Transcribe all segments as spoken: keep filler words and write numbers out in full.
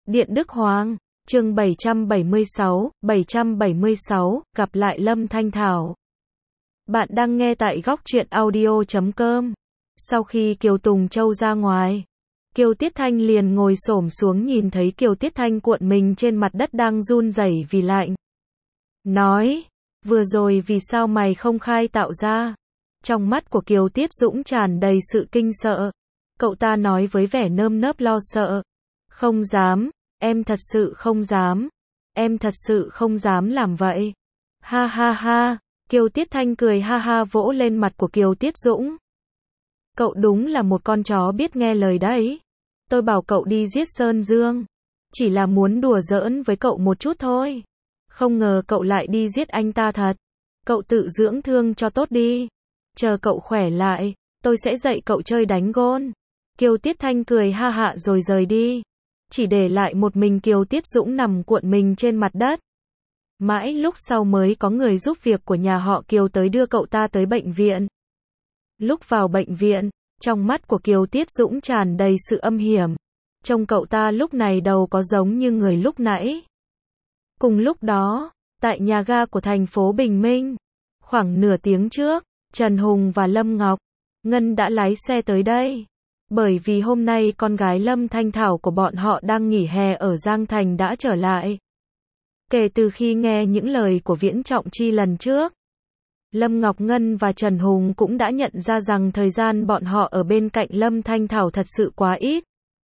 Điện Đức Hoàng, chương bảy trăm bảy mươi sáu, bảy trăm bảy mươi sáu, gặp lại Lâm Thanh Thảo. Bạn đang nghe tại góc truyện audio chấm com. Sau khi Kiều Tùng Châu ra ngoài, Kiều Tiết Thanh liền ngồi xổm xuống nhìn thấy Kiều Tiết Thanh cuộn mình trên mặt đất đang run rẩy vì lạnh. Nói, vừa rồi vì sao mày không khai tạo ra? Trong mắt của Kiều Tiết Dũng tràn đầy sự kinh sợ. Cậu ta nói với vẻ nơm nớp lo sợ. Không dám, em thật sự không dám. Em thật sự không dám làm vậy. Ha ha ha, Kiều Tiết Thanh cười ha ha vỗ lên mặt của Kiều Tiết Dũng. Cậu đúng là một con chó biết nghe lời đấy. Tôi bảo cậu đi giết Sơn Dương. Chỉ là muốn đùa giỡn với cậu một chút thôi. Không ngờ cậu lại đi giết anh ta thật. Cậu tự dưỡng thương cho tốt đi. Chờ cậu khỏe lại, tôi sẽ dạy cậu chơi đánh gôn. Kiều Tiết Thanh cười ha hạ rồi rời đi. Chỉ để lại một mình Kiều Tiết Dũng nằm cuộn mình trên mặt đất. Mãi lúc sau mới có người giúp việc của nhà họ Kiều tới đưa cậu ta tới bệnh viện. Lúc vào bệnh viện, trong mắt của Kiều Tiết Dũng tràn đầy sự âm hiểm. Trông cậu ta lúc này đầu có giống như người lúc nãy. Cùng lúc đó, tại nhà ga của thành phố Bình Minh, khoảng nửa tiếng trước, Trần Hùng và Lâm Ngọc Ngân đã lái xe tới đây. Bởi vì hôm nay con gái Lâm Thanh Thảo của bọn họ đang nghỉ hè ở Giang Thành đã trở lại. Kể từ khi nghe những lời của Viễn Trọng Chi lần trước, Lâm Ngọc Ngân và Trần Hùng cũng đã nhận ra rằng thời gian bọn họ ở bên cạnh Lâm Thanh Thảo thật sự quá ít.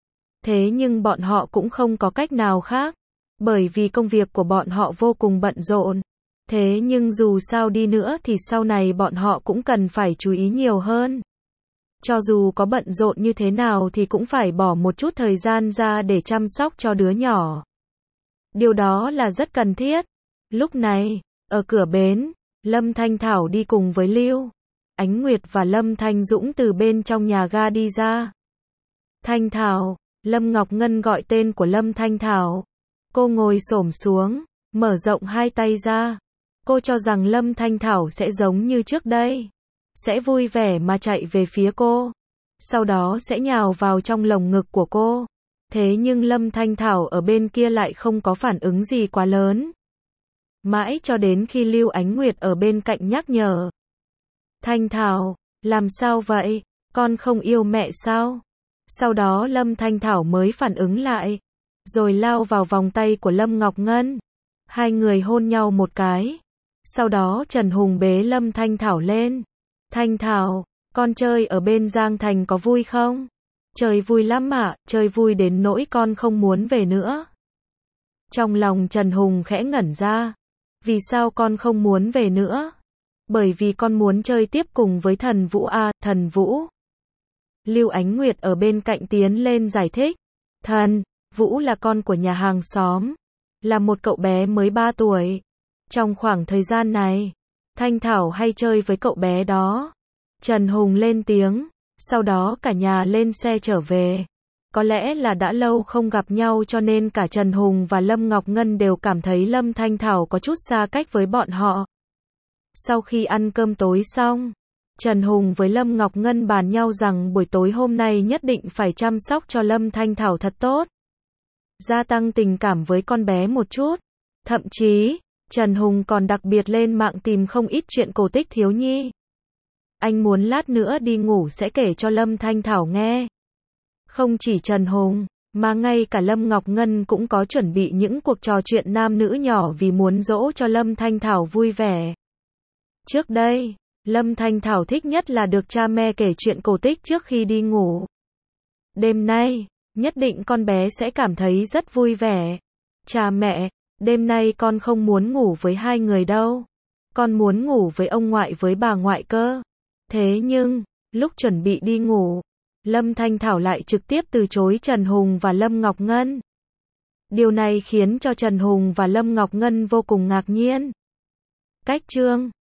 Thế nhưng bọn họ cũng không có cách nào khác, bởi vì công việc của bọn họ vô cùng bận rộn. Thế nhưng dù sao đi nữa thì sau này bọn họ cũng cần phải chú ý nhiều hơn. Cho dù có bận rộn như thế nào thì cũng phải bỏ một chút thời gian ra để chăm sóc cho đứa nhỏ. Điều đó là rất cần thiết. Lúc này, ở cửa bến, Lâm Thanh Thảo đi cùng với Lưu Ánh Nguyệt và Lâm Thanh Dũng từ bên trong nhà ga đi ra. Thanh Thảo, Lâm Ngọc Ngân gọi tên của Lâm Thanh Thảo. Cô ngồi xổm xuống, mở rộng hai tay ra. Cô cho rằng Lâm Thanh Thảo sẽ giống như trước đây. Sẽ vui vẻ mà chạy về phía cô. Sau đó sẽ nhào vào trong lồng ngực của cô. Thế nhưng Lâm Thanh Thảo ở bên kia lại không có phản ứng gì quá lớn. Mãi cho đến khi Lưu Ánh Nguyệt ở bên cạnh nhắc nhở. Thanh Thảo, làm sao vậy? Con không yêu mẹ sao? Sau đó Lâm Thanh Thảo mới phản ứng lại. Rồi lao vào vòng tay của Lâm Ngọc Ngân. Hai người hôn nhau một cái. Sau đó Trần Hùng bế Lâm Thanh Thảo lên. Thanh Thảo, con chơi ở bên Giang Thành có vui không? Chơi vui lắm ạ, chơi vui đến nỗi con không muốn về nữa. Trong lòng Trần Hùng khẽ ngẩn ra. Vì sao con không muốn về nữa? Bởi vì con muốn chơi tiếp cùng với Thần Vũ à, Thần Vũ. Lưu Ánh Nguyệt ở bên cạnh tiến lên giải thích. Thần Vũ là con của nhà hàng xóm. Là một cậu bé mới ba tuổi. Trong khoảng thời gian này, Thanh Thảo hay chơi với cậu bé đó. Trần Hùng lên tiếng. Sau đó cả nhà lên xe trở về. Có lẽ là đã lâu không gặp nhau cho nên cả Trần Hùng và Lâm Ngọc Ngân đều cảm thấy Lâm Thanh Thảo có chút xa cách với bọn họ. Sau khi ăn cơm tối xong, Trần Hùng với Lâm Ngọc Ngân bàn nhau rằng buổi tối hôm nay nhất định phải chăm sóc cho Lâm Thanh Thảo thật tốt. Gia tăng tình cảm với con bé một chút. Thậm chí, Trần Hùng còn đặc biệt lên mạng tìm không ít chuyện cổ tích thiếu nhi. Anh muốn lát nữa đi ngủ sẽ kể cho Lâm Thanh Thảo nghe. Không chỉ Trần Hùng, mà ngay cả Lâm Ngọc Ngân cũng có chuẩn bị những cuộc trò chuyện nam nữ nhỏ vì muốn dỗ cho Lâm Thanh Thảo vui vẻ. Trước đây, Lâm Thanh Thảo thích nhất là được cha mẹ kể chuyện cổ tích trước khi đi ngủ. Đêm nay, nhất định con bé sẽ cảm thấy rất vui vẻ. Cha mẹ, đêm nay con không muốn ngủ với hai người đâu. Con muốn ngủ với ông ngoại với bà ngoại cơ. Thế nhưng, lúc chuẩn bị đi ngủ, Lâm Thanh Thảo lại trực tiếp từ chối Trần Hùng và Lâm Ngọc Ngân. Điều này khiến cho Trần Hùng và Lâm Ngọc Ngân vô cùng ngạc nhiên. Cách chương